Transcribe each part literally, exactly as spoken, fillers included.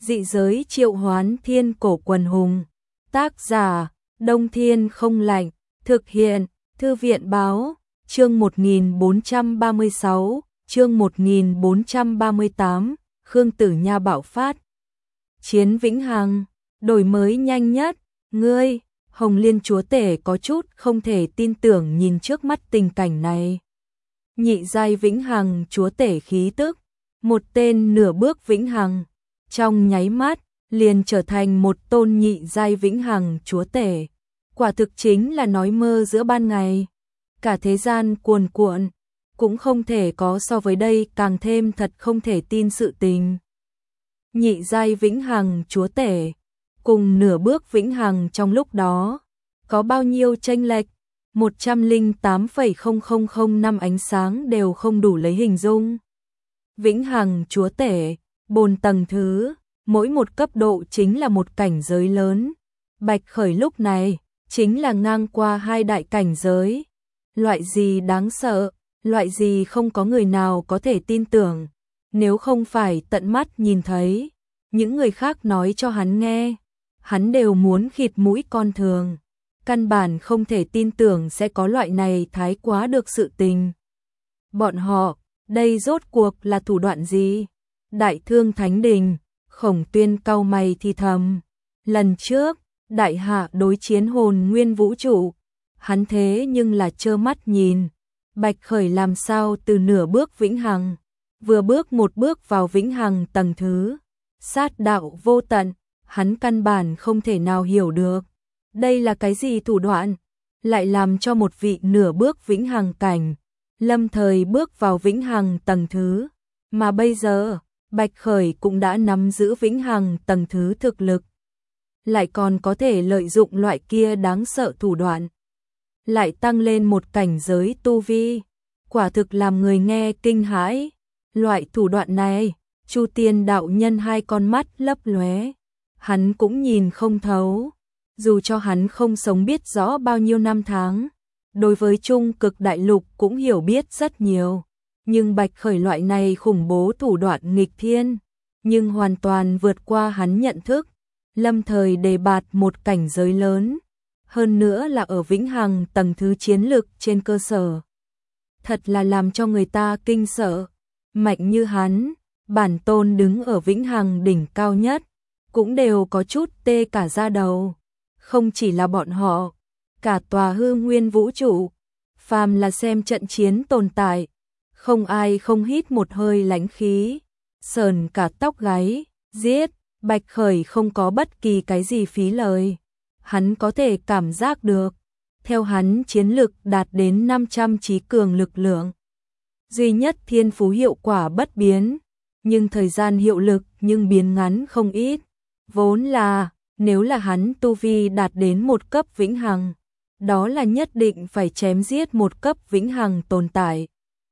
Dị giới triệu hoán thiên cổ quần hùng. Tác giả, Đông Thiên không lạnh. Thực hiện, Thư viện báo. Chương một nghìn bốn trăm ba mươi sáu, chương một nghìn bốn trăm ba mươi tám, Khương Tử Nha bạo phát. Chiến vĩnh hằng, đổi mới nhanh nhất, ngươi, Hồng Liên chúa tể có chút không thể tin tưởng nhìn trước mắt tình cảnh này. Nhị giai vĩnh hằng chúa tể khí tức, một tên nửa bước vĩnh hằng, trong nháy mắt liền trở thành một tôn nhị giai vĩnh hằng chúa tể. Quả thực chính là nói mơ giữa ban ngày. Cả thế gian cuồn cuộn, cũng không thể có so với đây càng thêm thật không thể tin sự tình. Nhị giai vĩnh hằng chúa tể, cùng nửa bước vĩnh hằng trong lúc đó, có bao nhiêu chênh lệch, một trăm lẻ tám phẩy không không không năm ánh sáng đều không đủ lấy hình dung. Vĩnh hằng chúa tể, bồn tầng thứ, mỗi một cấp độ chính là một cảnh giới lớn. Bạch Khởi lúc này, chính là ngang qua hai đại cảnh giới. Loại gì đáng sợ, loại gì không có người nào có thể tin tưởng, nếu không phải tận mắt nhìn thấy, những người khác nói cho hắn nghe, hắn đều muốn khịt mũi con thường, căn bản không thể tin tưởng sẽ có loại này thái quá được sự tình. Bọn họ, đây rốt cuộc là thủ đoạn gì? Đại Thương Thánh Đình, Khổng Tuyên cau mày thì thầm, lần trước, đại hạ đối chiến hồn nguyên vũ trụ, hắn thế nhưng là trơ mắt nhìn, Bạch Khởi làm sao từ nửa bước vĩnh hằng, vừa bước một bước vào vĩnh hằng tầng thứ, sát đạo vô tận, hắn căn bản không thể nào hiểu được. Đây là cái gì thủ đoạn, lại làm cho một vị nửa bước vĩnh hằng cảnh, lâm thời bước vào vĩnh hằng tầng thứ, mà bây giờ, Bạch Khởi cũng đã nắm giữ vĩnh hằng tầng thứ thực lực, lại còn có thể lợi dụng loại kia đáng sợ thủ đoạn, lại tăng lên một cảnh giới tu vi, quả thực làm người nghe kinh hãi. Loại thủ đoạn này, Chu Tiên đạo nhân hai con mắt lấp lóe, hắn cũng nhìn không thấu, dù cho hắn không sống biết rõ bao nhiêu năm tháng, đối với Trung Cực Đại Lục cũng hiểu biết rất nhiều, nhưng Bạch Khởi loại này khủng bố thủ đoạn nghịch thiên, nhưng hoàn toàn vượt qua hắn nhận thức, lâm thời đề bạt một cảnh giới lớn, hơn nữa là ở vĩnh hằng tầng thứ chiến lực trên cơ sở. Thật là làm cho người ta kinh sợ, mạnh như hắn, bản tôn đứng ở vĩnh hằng đỉnh cao nhất, cũng đều có chút tê cả da đầu. Không chỉ là bọn họ, cả tòa hư nguyên vũ trụ, phàm là xem trận chiến tồn tại, không ai không hít một hơi lãnh khí, sờn cả tóc gáy, giết, Bạch Khởi không có bất kỳ cái gì phí lời. Hắn có thể cảm giác được, theo hắn chiến lực đạt đến năm trăm trí cường lực lượng. Duy nhất thiên phú hiệu quả bất biến, nhưng thời gian hiệu lực nhưng biến ngắn không ít. Vốn là, nếu là hắn tu vi đạt đến một cấp vĩnh hằng, đó là nhất định phải chém giết một cấp vĩnh hằng tồn tại.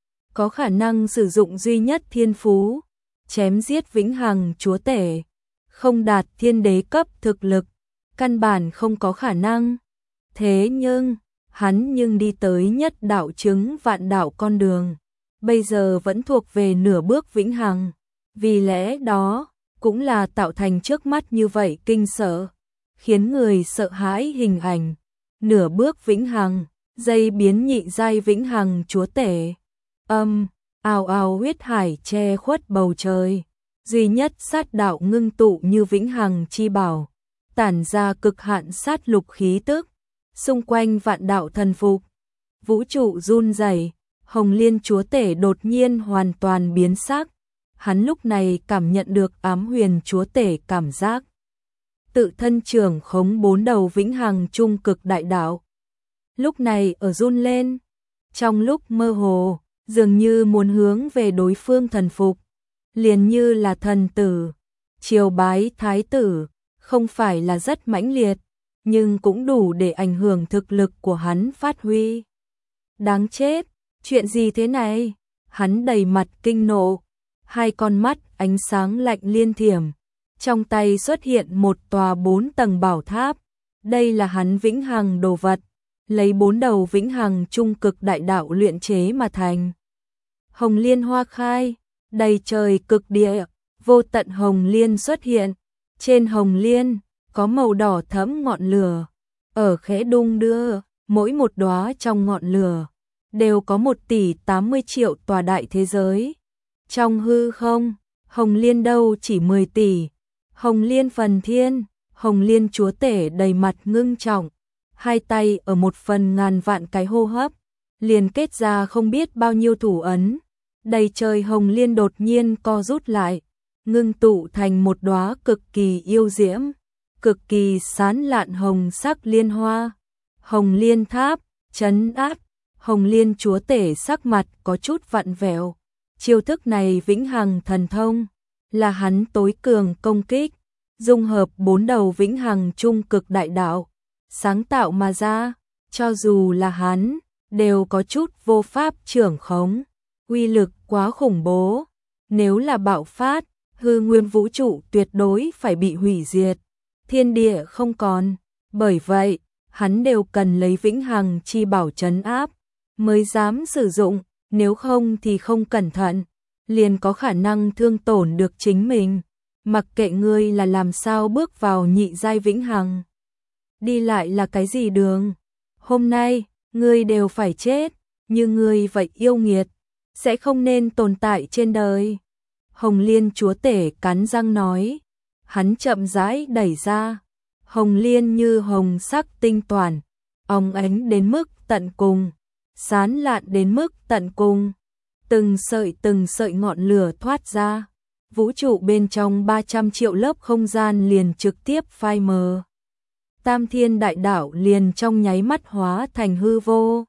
Có khả năng sử dụng duy nhất thiên phú, chém giết vĩnh hằng chúa tể, không đạt thiên đế cấp thực lực, căn bản không có khả năng. Thế nhưng, hắn nhưng đi tới nhất đạo chứng vạn đạo con đường, bây giờ vẫn thuộc về nửa bước vĩnh hằng, vì lẽ đó, cũng là tạo thành trước mắt như vậy kinh sợ, khiến người sợ hãi hình ảnh. Nửa bước vĩnh hằng, dây biến nhị giai vĩnh hằng chúa tể, âm, ào ào huyết hải che khuất bầu trời, duy nhất sát đạo ngưng tụ như vĩnh hằng chi bảo, tản ra cực hạn sát lục khí tức, xung quanh vạn đạo thần phục, vũ trụ run rẩy. Hồng Liên chúa tể đột nhiên hoàn toàn biến sắc, hắn lúc này cảm nhận được ám huyền chúa tể cảm giác. Tự thân trưởng khống bốn đầu vĩnh hằng trung cực đại đạo. Lúc này ở run lên, trong lúc mơ hồ, dường như muốn hướng về đối phương thần phục, liền như là thần tử, triều bái thái tử, không phải là rất mãnh liệt, nhưng cũng đủ để ảnh hưởng thực lực của hắn phát huy. Đáng chết, chuyện gì thế này? Hắn đầy mặt kinh nộ, hai con mắt ánh sáng lạnh liên thiểm, trong tay xuất hiện một tòa bốn tầng bảo tháp, đây là hắn vĩnh hằng đồ vật, lấy bốn đầu vĩnh hằng trung cực đại đạo luyện chế mà thành. Hồng Liên hoa khai, đầy trời cực địa, vô tận hồng liên xuất hiện. Trên hồng liên có màu đỏ thẫm ngọn lửa ở khẽ đung đưa, mỗi một đóa trong ngọn lửa đều có một tỷ tám mươi triệu tòa đại thế giới. Trong hư không, hồng liên đâu chỉ mười tỷ. Hồng liên phần thiên, hồng liên chúa tể đầy mặt ngưng trọng, hai tay ở một phần ngàn vạn cái hô hấp, liền kết ra không biết bao nhiêu thủ ấn. Đầy trời hồng liên đột nhiên co rút lại, ngưng tụ thành một đóa cực kỳ yêu diễm, cực kỳ sán lạn hồng sắc liên hoa. Hồng liên tháp, trấn áp, hồng liên chúa tể sắc mặt có chút vặn vẹo. Chiêu thức này vĩnh hằng thần thông, là hắn tối cường công kích, dung hợp bốn đầu vĩnh hằng trung cực đại đạo, sáng tạo mà ra, cho dù là hắn, đều có chút vô pháp trưởng khống, uy lực quá khủng bố, nếu là bạo phát, hư nguyên vũ trụ tuyệt đối phải bị hủy diệt, thiên địa không còn, bởi vậy, hắn đều cần lấy vĩnh hằng chi bảo trấn áp, mới dám sử dụng, nếu không thì không cẩn thận, liền có khả năng thương tổn được chính mình, mặc kệ ngươi là làm sao bước vào nhị giai vĩnh hằng. Đi lại là cái gì đường? Hôm nay, ngươi đều phải chết, như ngươi vậy yêu nghiệt, sẽ không nên tồn tại trên đời. Hồng liên chúa tể cắn răng nói, hắn chậm rãi đẩy ra, hồng liên như hồng sắc tinh toàn, óng ánh đến mức tận cùng, sán lạn đến mức tận cùng, từng sợi từng sợi ngọn lửa thoát ra, vũ trụ bên trong ba trăm triệu lớp không gian liền trực tiếp phai mờ. Tam thiên đại đạo liền trong nháy mắt hóa thành hư vô,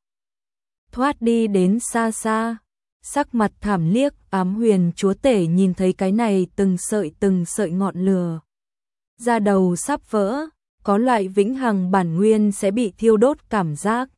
thoát đi đến xa xa. Sắc mặt thảm liếc, ám huyền chúa tể nhìn thấy cái này từng sợi từng sợi ngọn lửa, da đầu sắp vỡ, có loại vĩnh hằng bản nguyên sẽ bị thiêu đốt cảm giác.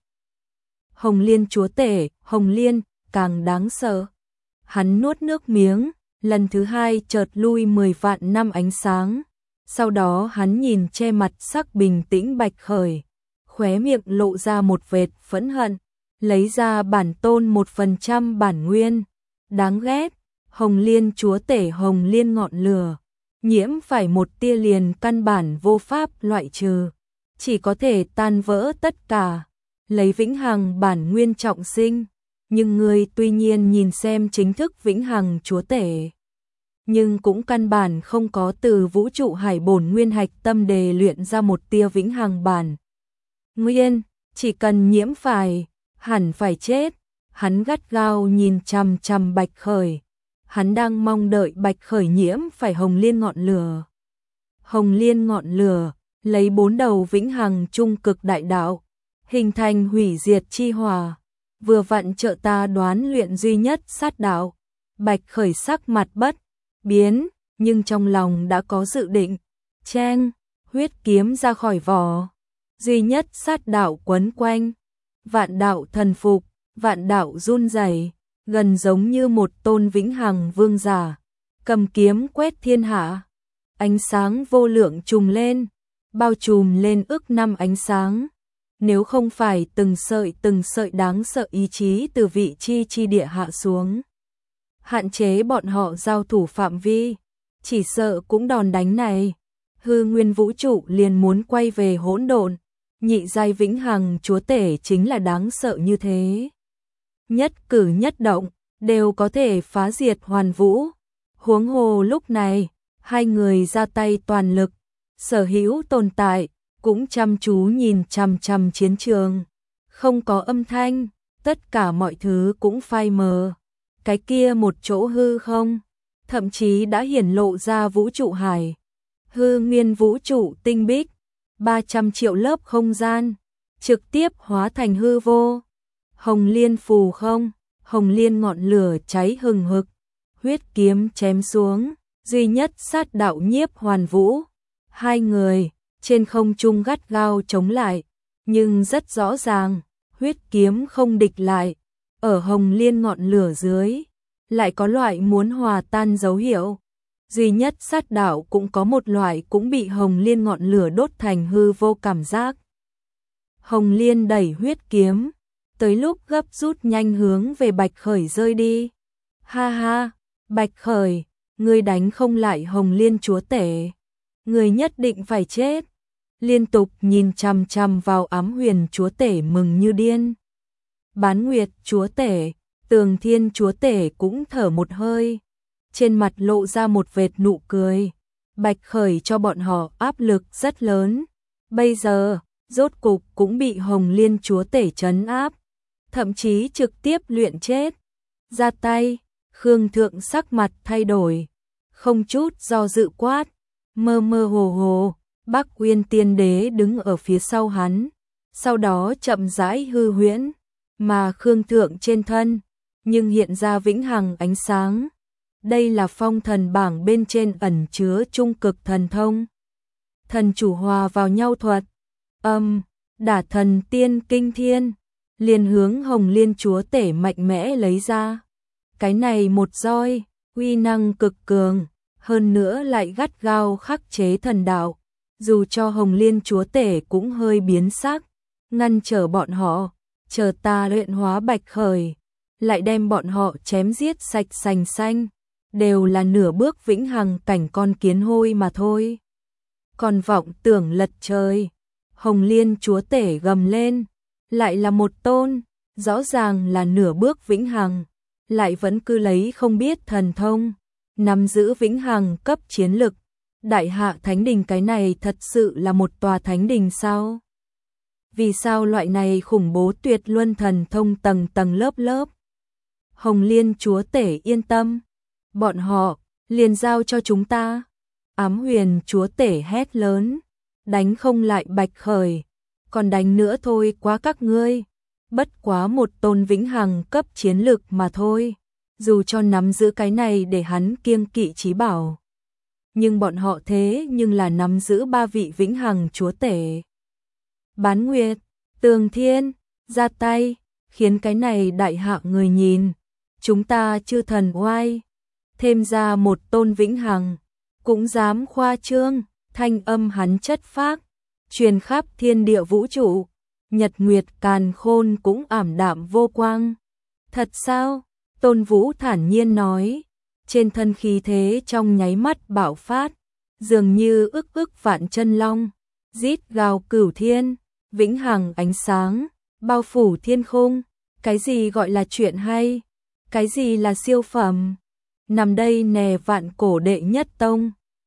Hồng liên chúa tể, hồng liên, càng đáng sợ. Hắn nuốt nước miếng, lần thứ hai chợt lui mười vạn năm ánh sáng. Sau đó hắn nhìn che mặt sắc bình tĩnh Bạch Khởi, khóe miệng lộ ra một vệt phẫn hận, lấy ra bản tôn một phần trăm bản nguyên. Đáng ghét, hồng liên chúa tể hồng liên ngọn lửa, nhiễm phải một tia liền căn bản vô pháp loại trừ, chỉ có thể tan vỡ tất cả, lấy vĩnh hằng bản nguyên trọng sinh. Nhưng người tuy nhiên nhìn xem chính thức vĩnh hằng chúa tể, nhưng cũng căn bản không có từ vũ trụ hải bổn nguyên hạch tâm đề luyện ra một tia vĩnh hằng bản nguyên, chỉ cần nhiễm phải, hẳn phải chết. Hắn gắt gao nhìn chằm chằm Bạch Khởi, hắn đang mong đợi Bạch Khởi nhiễm phải hồng liên ngọn lửa. Hồng liên ngọn lửa, lấy bốn đầu vĩnh hằng trung cực đại đạo, hình thành hủy diệt chi hỏa, vừa vặn trợ ta đoán luyện duy nhất sát đạo. Bạch Khởi sắc mặt bất biến, nhưng trong lòng đã có dự định. Cheng, huyết kiếm ra khỏi vỏ, duy nhất sát đạo quấn quanh, vạn đạo thần phục, vạn đạo run rẩy, gần giống như một tôn vĩnh hằng vương giả, cầm kiếm quét thiên hạ. Ánh sáng vô lượng trùm lên, bao trùm lên ức năm ánh sáng. Nếu không phải từng sợi từng sợi đáng sợ ý chí từ vị chi chi địa hạ xuống, hạn chế bọn họ giao thủ phạm vi, chỉ sợ cũng đòn đánh này, hư nguyên vũ trụ liền muốn quay về hỗn độn. Nhị giai vĩnh hằng chúa tể chính là đáng sợ như thế. Nhất cử nhất động, đều có thể phá diệt hoàn vũ. Huống hồ lúc này, hai người ra tay toàn lực, sở hữu tồn tại, cũng chăm chú nhìn chằm chằm chiến trường. Không có âm thanh, tất cả mọi thứ cũng phai mờ. Cái kia một chỗ hư không, thậm chí đã hiển lộ ra vũ trụ hải. Hư nguyên vũ trụ tinh bích, ba trăm triệu lớp không gian, trực tiếp hóa thành hư vô. Hồng liên phù không, hồng liên ngọn lửa cháy hừng hực, huyết kiếm chém xuống, duy nhất sát đạo nhiếp hoàn vũ. Hai người, trên không trung gắt gao chống lại, nhưng rất rõ ràng, huyết kiếm không địch lại, ở hồng liên ngọn lửa dưới, lại có loại muốn hòa tan dấu hiệu. Duy nhất sát đạo cũng có một loại cũng bị hồng liên ngọn lửa đốt thành hư vô cảm giác. Hồng liên đẩy huyết kiếm, tới lúc gấp rút nhanh hướng về Bạch Khởi rơi đi. Ha ha, Bạch Khởi, ngươi đánh không lại Hồng Liên chúa tể, ngươi nhất định phải chết. Liên tục nhìn chằm chằm vào Ám Huyền chúa tể mừng như điên. Bán Nguyệt chúa tể, Tường Thiên chúa tể cũng thở một hơi, trên mặt lộ ra một vệt nụ cười. Bạch Khởi cho bọn họ áp lực rất lớn, bây giờ rốt cục cũng bị Hồng Liên chúa tể trấn áp, thậm chí trực tiếp luyện chết. Ra tay, Khương Thượng sắc mặt thay đổi, không chút do dự quát, mơ mơ hồ hồ, Bắc Uyên Tiên Đế đứng ở phía sau hắn, sau đó chậm rãi hư huyễn, mà Khương Thượng trên thân nhưng hiện ra vĩnh hằng ánh sáng. Đây là phong thần bảng bên trên ẩn chứa trung cực thần thông. Thần chủ hòa vào nhau thuật, âm, đả thần tiên kinh thiên, liền hướng Hồng Liên chúa tể mạnh mẽ lấy ra. Cái này một roi, uy năng cực cường, hơn nữa lại gắt gao khắc chế thần đạo, dù cho Hồng Liên chúa tể cũng hơi biến sắc, ngăn trở bọn họ, chờ ta luyện hóa Bạch Khởi, lại đem bọn họ chém giết sạch sành xanh, đều là nửa bước vĩnh hằng cảnh con kiến hôi mà thôi. Còn vọng tưởng lật trời, Hồng Liên chúa tể gầm lên, lại là một tôn, rõ ràng là nửa bước vĩnh hằng, lại vẫn cứ lấy không biết thần thông, nắm giữ vĩnh hằng cấp chiến lực. Đại hạ thánh đình cái này thật sự là một tòa thánh đình sao? Vì sao loại này khủng bố tuyệt luân thần thông tầng tầng lớp lớp? Hồng Liên chúa tể yên tâm, bọn họ liền giao cho chúng ta. Ám Huyền chúa tể hét lớn, đánh không lại Bạch Khởi, còn đánh nữa thôi quá các ngươi, bất quá một tôn vĩnh hằng cấp chiến lực mà thôi, dù cho nắm giữ cái này để hắn kiêng kỵ chí bảo, nhưng bọn họ thế nhưng là nắm giữ ba vị vĩnh hằng chúa tể. Bán Nguyệt, Tường Thiên, ra tay, khiến cái này đại hạ người nhìn, chúng ta chư thần oai, thêm ra một tôn vĩnh hằng, cũng dám khoa trương. Thanh âm hắn chất phác, truyền khắp thiên địa vũ trụ, nhật nguyệt càn khôn cũng ảm đạm vô quang. Thật sao? Tôn Vũ thản nhiên nói, trên thân khí thế trong nháy mắt bạo phát, dường như ức ức vạn chân long, rít gào cửu thiên, vĩnh hằng ánh sáng, bao phủ thiên khung. Cái gì gọi là chuyện hay? Cái gì là siêu phẩm? Nằm đây nè vạn cổ đệ nhất tông.